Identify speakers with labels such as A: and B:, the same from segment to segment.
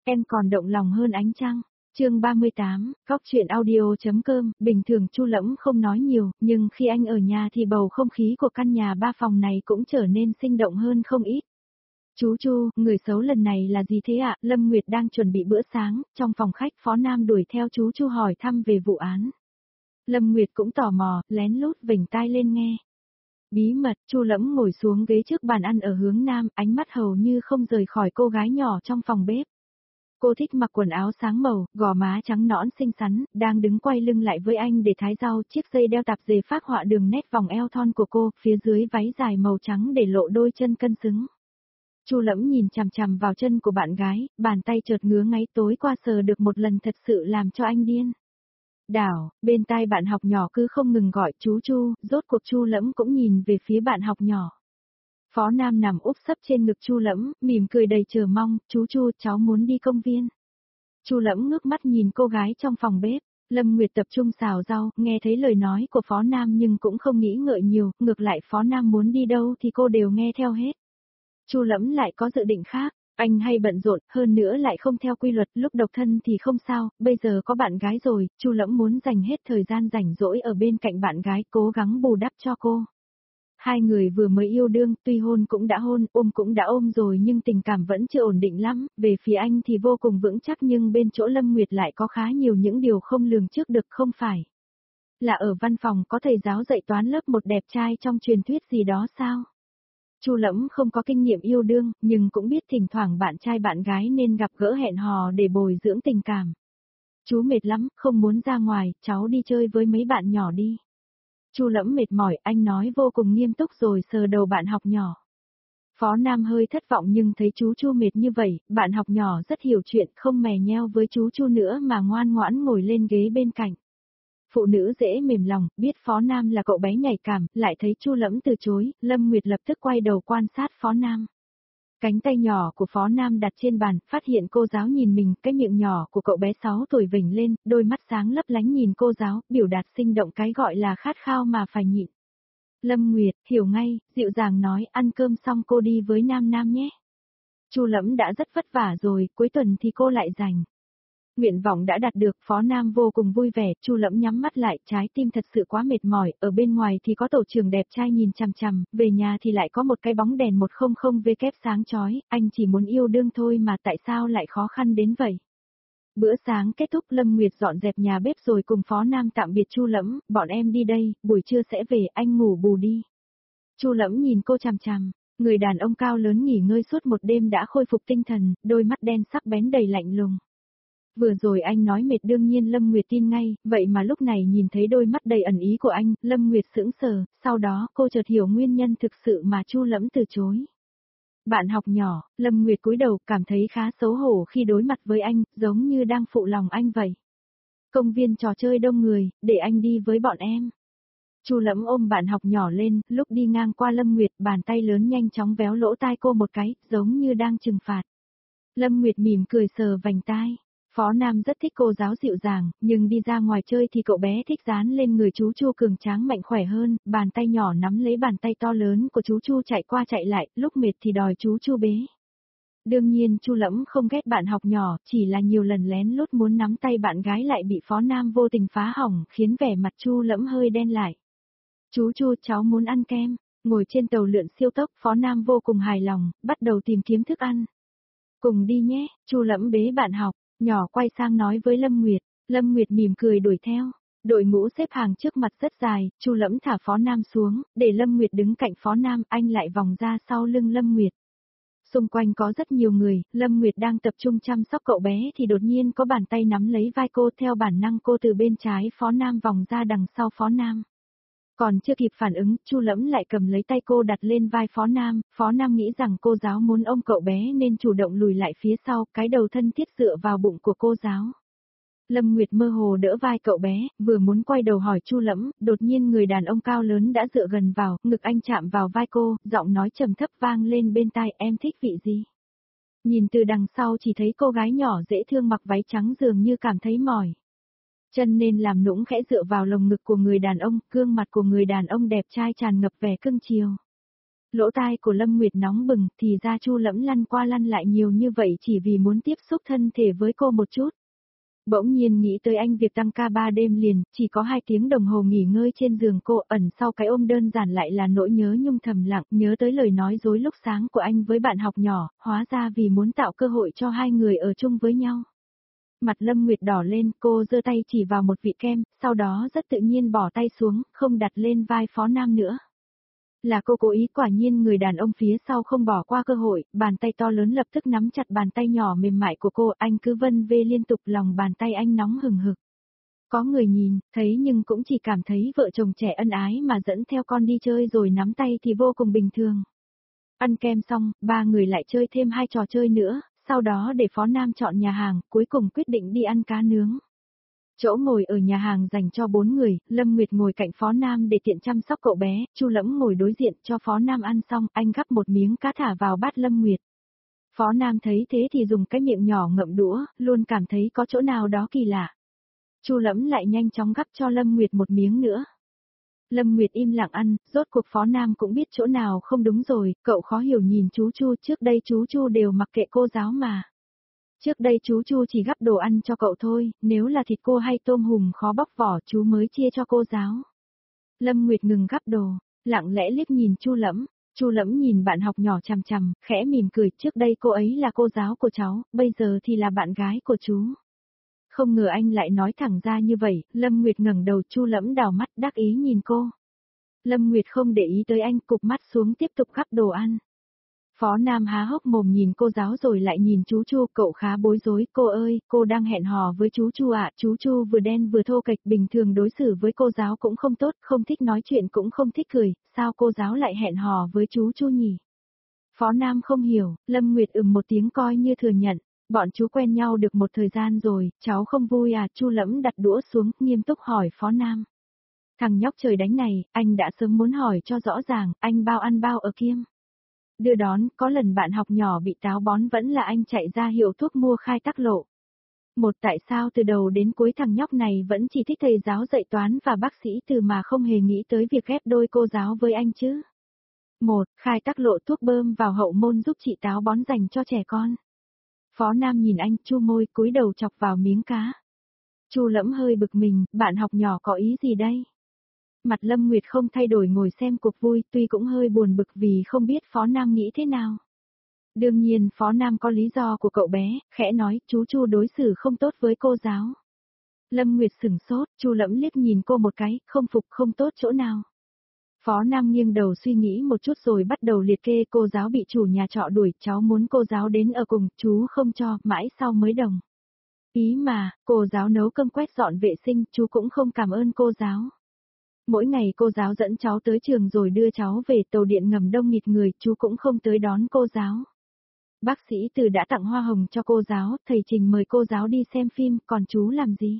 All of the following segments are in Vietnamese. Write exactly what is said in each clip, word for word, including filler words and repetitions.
A: Em còn động lòng hơn ánh trăng. Chương ba mươi tám, Cóc truyện audio.com, bình thường Chu Lẫm không nói nhiều, nhưng khi anh ở nhà thì bầu không khí của căn nhà ba phòng này cũng trở nên sinh động hơn không ít. Chú Chu, người xấu lần này là gì thế ạ? Lâm Nguyệt đang chuẩn bị bữa sáng, trong phòng khách Phó Nam đuổi theo chú Chu hỏi thăm về vụ án. Lâm Nguyệt cũng tò mò, lén lút vểnh tai lên nghe. Bí mật, Chu Lẫm ngồi xuống ghế trước bàn ăn ở hướng nam, ánh mắt hầu như không rời khỏi cô gái nhỏ trong phòng bếp. Cô thích mặc quần áo sáng màu, gò má trắng nõn xinh xắn, đang đứng quay lưng lại với anh để thái rau, chiếc dây đeo tạp dề phác họa đường nét vòng eo thon của cô, phía dưới váy dài màu trắng để lộ đôi chân cân xứng. Chu Lẫm nhìn chằm chằm vào chân của bạn gái, bàn tay chợt ngứa ngáy, tối qua sờ được một lần thật sự làm cho anh điên. Đảo, bên tai bạn học nhỏ cứ không ngừng gọi chú Chu, rốt cuộc Chu Lẫm cũng nhìn về phía bạn học nhỏ. Phó Nam nằm úp sấp trên ngực Chu Lẫm, mỉm cười đầy chờ mong, chú Chu, cháu muốn đi công viên. Chu Lẫm ngước mắt nhìn cô gái trong phòng bếp, Lâm Nguyệt tập trung xào rau, nghe thấy lời nói của Phó Nam nhưng cũng không nghĩ ngợi nhiều, ngược lại Phó Nam muốn đi đâu thì cô đều nghe theo hết. Chu Lẫm lại có dự định khác, anh hay bận rộn, hơn nữa lại không theo quy luật, lúc độc thân thì không sao, bây giờ có bạn gái rồi, Chu Lẫm muốn dành hết thời gian rảnh rỗi ở bên cạnh bạn gái, cố gắng bù đắp cho cô. Hai người vừa mới yêu đương, tuy hôn cũng đã hôn, ôm cũng đã ôm rồi nhưng tình cảm vẫn chưa ổn định lắm, về phía anh thì vô cùng vững chắc nhưng bên chỗ Lâm Nguyệt lại có khá nhiều những điều không lường trước được không phải. Là ở văn phòng có thầy giáo dạy toán lớp một đẹp trai trong truyền thuyết gì đó sao? Chu Lẫm không có kinh nghiệm yêu đương, nhưng cũng biết thỉnh thoảng bạn trai bạn gái nên gặp gỡ hẹn hò để bồi dưỡng tình cảm. Chú mệt lắm, không muốn ra ngoài, cháu đi chơi với mấy bạn nhỏ đi. Chu Lẫm mệt mỏi, anh nói vô cùng nghiêm túc rồi sờ đầu bạn học nhỏ. Phó Nam hơi thất vọng nhưng thấy chú Chu mệt như vậy, bạn học nhỏ rất hiểu chuyện, không mè nheo với chú Chu nữa mà ngoan ngoãn ngồi lên ghế bên cạnh. Phụ nữ dễ mềm lòng, biết Phó Nam là cậu bé nhạy cảm, lại thấy Chu Lẫm từ chối, Lâm Nguyệt lập tức quay đầu quan sát Phó Nam. Cánh tay nhỏ của Phó Nam đặt trên bàn, phát hiện cô giáo nhìn mình, cái miệng nhỏ của cậu bé sáu tuổi vểnh lên, đôi mắt sáng lấp lánh nhìn cô giáo, biểu đạt sinh động cái gọi là khát khao mà phải nhịn. Lâm Nguyệt, hiểu ngay, dịu dàng nói, ăn cơm xong cô đi với Nam Nam nhé. Chu Lẫm đã rất vất vả rồi, cuối tuần thì cô lại rảnh. Nguyện vọng đã đạt được, Phó Nam vô cùng vui vẻ, Chu Lẫm nhắm mắt lại, trái tim thật sự quá mệt mỏi, ở bên ngoài thì có tổ trưởng đẹp trai nhìn chằm chằm, về nhà thì lại có một cái bóng đèn một không không vê kép sáng chói, anh chỉ muốn yêu đương thôi mà tại sao lại khó khăn đến vậy. Bữa sáng kết thúc, Lâm Nguyệt dọn dẹp nhà bếp rồi cùng Phó Nam tạm biệt Chu Lẫm, bọn em đi đây, buổi trưa sẽ về, anh ngủ bù đi. Chu Lẫm nhìn cô chằm chằm, người đàn ông cao lớn nghỉ ngơi suốt một đêm đã khôi phục tinh thần, đôi mắt đen sắc bén đầy lạnh lùng. Vừa rồi anh nói mệt đương nhiên Lâm Nguyệt tin ngay, vậy mà lúc này nhìn thấy đôi mắt đầy ẩn ý của anh, Lâm Nguyệt sững sờ, sau đó cô chợt hiểu nguyên nhân thực sự mà Chu Lẫm từ chối. Bạn học nhỏ, Lâm Nguyệt cúi đầu cảm thấy khá xấu hổ khi đối mặt với anh, giống như đang phụ lòng anh vậy. Công viên trò chơi đông người, để anh đi với bọn em. Chu Lẫm ôm bạn học nhỏ lên, lúc đi ngang qua Lâm Nguyệt, bàn tay lớn nhanh chóng véo lỗ tai cô một cái, giống như đang trừng phạt. Lâm Nguyệt mỉm cười sờ vành tai. Phó Nam rất thích cô giáo dịu dàng, nhưng đi ra ngoài chơi thì cậu bé thích dán lên người chú Chu cường tráng mạnh khỏe hơn, bàn tay nhỏ nắm lấy bàn tay to lớn của chú Chu chạy qua chạy lại, lúc mệt thì đòi chú Chu bế. Đương nhiên Chu Lẫm không ghét bạn học nhỏ, chỉ là nhiều lần lén lút muốn nắm tay bạn gái lại bị Phó Nam vô tình phá hỏng, khiến vẻ mặt Chu Lẫm hơi đen lại. Chú Chu, cháu muốn ăn kem. Ngồi trên tàu lượn siêu tốc, Phó Nam vô cùng hài lòng, bắt đầu tìm kiếm thức ăn. Cùng đi nhé, Chu Lẫm bế bạn học. Nhỏ quay sang nói với Lâm Nguyệt, Lâm Nguyệt mỉm cười đuổi theo. Đội ngũ xếp hàng trước mặt rất dài, Chu Lẫm thả Phó Nam xuống, để Lâm Nguyệt đứng cạnh Phó Nam, anh lại vòng ra sau lưng Lâm Nguyệt. Xung quanh có rất nhiều người, Lâm Nguyệt đang tập trung chăm sóc cậu bé thì đột nhiên có bàn tay nắm lấy vai cô, theo bản năng cô từ bên trái Phó Nam vòng ra đằng sau Phó Nam. Còn chưa kịp phản ứng, Chu Lẫm lại cầm lấy tay cô đặt lên vai Phó Nam, Phó Nam nghĩ rằng cô giáo muốn ôm cậu bé nên chủ động lùi lại phía sau, cái đầu thân thiết dựa vào bụng của cô giáo. Lâm Nguyệt mơ hồ đỡ vai cậu bé, vừa muốn quay đầu hỏi Chu Lẫm, đột nhiên người đàn ông cao lớn đã dựa gần vào, ngực anh chạm vào vai cô, giọng nói trầm thấp vang lên bên tai, em thích vị gì? Nhìn từ đằng sau chỉ thấy cô gái nhỏ dễ thương mặc váy trắng dường như cảm thấy mỏi. Chân nên làm nũng khẽ dựa vào lồng ngực của người đàn ông, gương mặt của người đàn ông đẹp trai tràn ngập vẻ cưng chiều. Lỗ tai của Lâm Nguyệt nóng bừng, thì ra Chu Lẫm lăn qua lăn lại nhiều như vậy chỉ vì muốn tiếp xúc thân thể với cô một chút. Bỗng nhiên nghĩ tới anh việc tăng ca ba đêm liền, chỉ có hai tiếng đồng hồ nghỉ ngơi trên giường cô, ẩn sau cái ôm đơn giản lại là nỗi nhớ nhung thầm lặng, nhớ tới lời nói dối lúc sáng của anh với bạn học nhỏ, hóa ra vì muốn tạo cơ hội cho hai người ở chung với nhau. Mặt Lâm Nguyệt đỏ lên, cô giơ tay chỉ vào một vị kem, sau đó rất tự nhiên bỏ tay xuống, không đặt lên vai Phó Nam nữa. Là cô cố ý, quả nhiên người đàn ông phía sau không bỏ qua cơ hội, bàn tay to lớn lập tức nắm chặt bàn tay nhỏ mềm mại của cô, anh cứ vân vê liên tục, lòng bàn tay anh nóng hừng hực. Có người nhìn, thấy nhưng cũng chỉ cảm thấy vợ chồng trẻ ân ái mà dẫn theo con đi chơi rồi nắm tay thì vô cùng bình thường. Ăn kem xong, ba người lại chơi thêm hai trò chơi nữa, sau đó để Phó Nam chọn nhà hàng, cuối cùng quyết định đi ăn cá nướng. Chỗ ngồi ở nhà hàng dành cho bốn người, Lâm Nguyệt ngồi cạnh Phó Nam để tiện chăm sóc cậu bé, Chu Lẫm ngồi đối diện cho Phó Nam ăn xong, anh gắp một miếng cá thả vào bát Lâm Nguyệt. Phó Nam thấy thế thì dùng cái miệng nhỏ ngậm đũa, luôn cảm thấy có chỗ nào đó kỳ lạ. Chu Lẫm lại nhanh chóng gắp cho Lâm Nguyệt một miếng nữa. Lâm Nguyệt im lặng ăn, rốt cuộc Phó Nam cũng biết chỗ nào không đúng rồi, cậu khó hiểu nhìn chú Chu, trước đây chú Chu đều mặc kệ cô giáo mà. Trước đây chú Chu chỉ gắp đồ ăn cho cậu thôi, nếu là thịt cua hay tôm hùm khó bóc vỏ chú mới chia cho cô giáo. Lâm Nguyệt ngừng gắp đồ, lặng lẽ liếc nhìn Chu Lẫm, Chu Lẫm nhìn bạn học nhỏ chằm chằm, khẽ mỉm cười, trước đây cô ấy là cô giáo của cháu, bây giờ thì là bạn gái của chú. Không ngờ anh lại nói thẳng ra như vậy, Lâm Nguyệt ngẩng đầu, Chu Lẫm đảo mắt đắc ý nhìn cô. Lâm Nguyệt không để ý tới anh, cụp mắt xuống tiếp tục gắp đồ ăn. Phó Nam há hốc mồm nhìn cô giáo rồi lại nhìn chú Chu, cậu khá bối rối, cô ơi, cô đang hẹn hò với chú Chu ạ, chú Chu vừa đen vừa thô kệch, bình thường đối xử với cô giáo cũng không tốt, không thích nói chuyện cũng không thích cười, sao cô giáo lại hẹn hò với chú Chu nhỉ? Phó Nam không hiểu, Lâm Nguyệt ừm một tiếng coi như thừa nhận, bọn chú quen nhau được một thời gian rồi, cháu không vui à, Chu Lẫm đặt đũa xuống, nghiêm túc hỏi Phó Nam. Thằng nhóc trời đánh này, anh đã sớm muốn hỏi cho rõ ràng, anh bao ăn bao ở kiêm. Đưa đón, có lần bạn học nhỏ bị táo bón vẫn là anh chạy ra hiệu thuốc mua khai tắc lộ. Một, tại sao từ đầu đến cuối thằng nhóc này vẫn chỉ thích thầy giáo dạy toán và bác sĩ Từ mà không hề nghĩ tới việc ghép đôi cô giáo với anh chứ? Một, khai tắc lộ thuốc bơm vào hậu môn giúp trị táo bón dành cho trẻ con. Phó Nam nhìn anh, chu môi, cúi đầu chọc vào miếng cá. Chu Lẫm hơi bực mình, bạn học nhỏ có ý gì đây? Mặt Lâm Nguyệt không thay đổi ngồi xem cuộc vui, tuy cũng hơi buồn bực vì không biết Phó Nam nghĩ thế nào. Đương nhiên Phó Nam có lý do của cậu bé, khẽ nói, chú Chu đối xử không tốt với cô giáo. Lâm Nguyệt sửng sốt, Chu Lẫm liếc nhìn cô một cái, không phục không tốt chỗ nào. Phó Nam nghiêng đầu suy nghĩ một chút rồi bắt đầu liệt kê, cô giáo bị chủ nhà trọ đuổi, cháu muốn cô giáo đến ở cùng, chú không cho, mãi sau mới đồng. Ý mà, cô giáo nấu cơm quét dọn vệ sinh, chú cũng không cảm ơn cô giáo. Mỗi ngày cô giáo dẫn cháu tới trường rồi đưa cháu về, tàu điện ngầm đông nghịt người, chú cũng không tới đón cô giáo. Bác sĩ Từ đã tặng hoa hồng cho cô giáo, thầy Trình mời cô giáo đi xem phim, còn chú làm gì?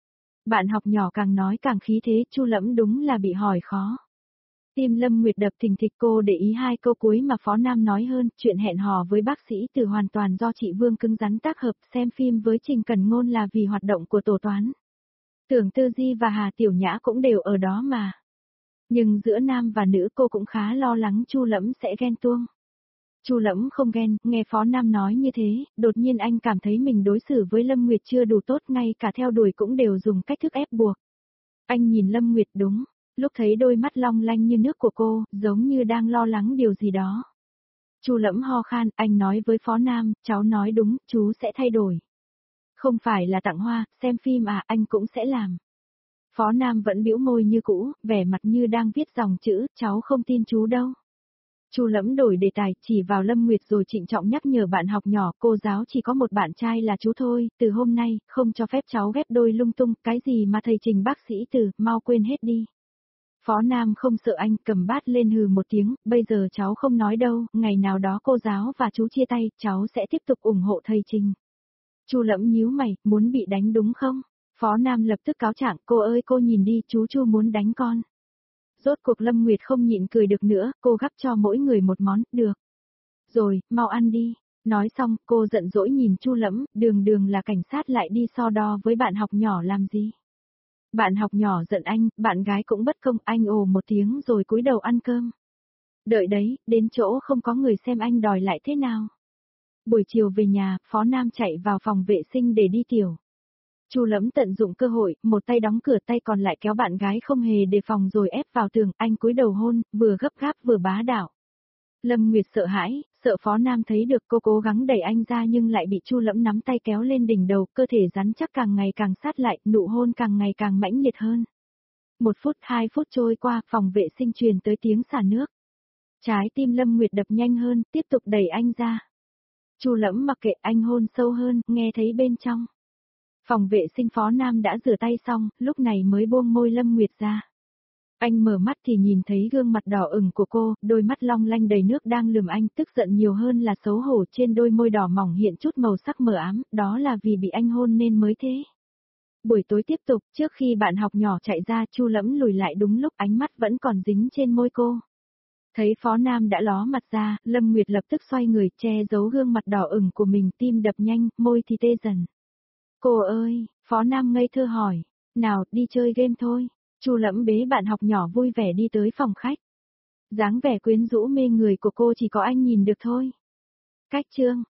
A: Bạn học nhỏ càng nói càng khí thế, Chu Lẫm đúng là bị hỏi khó. Tim Lâm Nguyệt đập thình thịch, cô để ý hai câu cuối mà Phó Nam nói hơn, chuyện hẹn hò với bác sĩ Từ hoàn toàn do chị Vương cứng rắn tác hợp, xem phim với Trình Cẩn Ngôn là vì hoạt động của tổ toán. Tưởng Tư Di và Hà Tiểu Nhã cũng đều ở đó mà. Nhưng giữa nam và nữ cô cũng khá lo lắng Chu Lẫm sẽ ghen tuông. Chu Lẫm không ghen, nghe Phó Nam nói như thế, đột nhiên anh cảm thấy mình đối xử với Lâm Nguyệt chưa đủ tốt, ngay cả theo đuổi cũng đều dùng cách thức ép buộc. Anh nhìn Lâm Nguyệt đúng, lúc thấy đôi mắt long lanh như nước của cô, giống như đang lo lắng điều gì đó. Chu Lẫm ho khan, anh nói với Phó Nam, cháu nói đúng, chú sẽ thay đổi. Không phải là tặng hoa, xem phim à, anh cũng sẽ làm. Phó Nam vẫn bĩu môi như cũ, vẻ mặt như đang viết dòng chữ, cháu không tin chú đâu. Chu Lẫm đổi đề tài, chỉ vào Lâm Nguyệt rồi trịnh trọng nhắc nhở bạn học nhỏ, cô giáo chỉ có một bạn trai là chú thôi, từ hôm nay, không cho phép cháu ghép đôi lung tung, cái gì mà thầy Trình bác sĩ Từ, mau quên hết đi. Phó Nam không sợ anh, cầm bát lên hừ một tiếng, bây giờ cháu không nói đâu, ngày nào đó cô giáo và chú chia tay, cháu sẽ tiếp tục ủng hộ thầy Trình. Chu Lẫm nhíu mày, muốn bị đánh đúng không? Phó Nam lập tức cáo trạng, cô ơi cô nhìn đi, chú Chu muốn đánh con. Rốt cuộc Lâm Nguyệt không nhịn cười được nữa, cô gắp cho mỗi người một món, được. Rồi, mau ăn đi. Nói xong, cô giận dỗi nhìn Chu Lẫm, đường đường là cảnh sát lại đi so đo với bạn học nhỏ làm gì. Bạn học nhỏ giận anh, bạn gái cũng bất công, anh ồ một tiếng rồi cúi đầu ăn cơm. Đợi đấy, đến chỗ không có người xem anh đòi lại thế nào. Buổi chiều về nhà, Phó Nam chạy vào phòng vệ sinh để đi tiểu. Chu Lẫm tận dụng cơ hội, một tay đóng cửa tay còn lại kéo bạn gái không hề đề phòng rồi ép vào tường, anh cúi đầu hôn, vừa gấp gáp vừa bá đạo. Lâm Nguyệt sợ hãi, sợ Phó Nam thấy được cô cố gắng đẩy anh ra nhưng lại bị Chu Lẫm nắm tay kéo lên đỉnh đầu, cơ thể rắn chắc càng ngày càng sát lại, nụ hôn càng ngày càng mãnh liệt hơn. Một phút, hai phút trôi qua, phòng vệ sinh truyền tới tiếng xả nước. Trái tim Lâm Nguyệt đập nhanh hơn, tiếp tục đẩy anh ra. Chu Lẫm mặc kệ anh hôn sâu hơn, nghe thấy bên trong. Phòng vệ sinh Phó Nam đã rửa tay xong, lúc này mới buông môi Lâm Nguyệt ra. Anh mở mắt thì nhìn thấy gương mặt đỏ ửng của cô, đôi mắt long lanh đầy nước đang lườm anh, tức giận nhiều hơn là xấu hổ, trên đôi môi đỏ mỏng hiện chút màu sắc mờ ám, đó là vì bị anh hôn nên mới thế. Buổi tối tiếp tục, trước khi bạn học nhỏ chạy ra, Chu Lẫm lùi lại đúng lúc ánh mắt vẫn còn dính trên môi cô. Thấy Phó Nam đã ló mặt ra, Lâm Nguyệt lập tức xoay người che giấu gương mặt đỏ ửng của mình, tim đập nhanh, môi thì tê dần. Cô ơi, Phó Nam ngây thơ hỏi, nào đi chơi game thôi. Chu Lẫm bế bạn học nhỏ vui vẻ đi tới phòng khách. Dáng vẻ quyến rũ mê người của cô chỉ có anh nhìn được thôi. Cách chương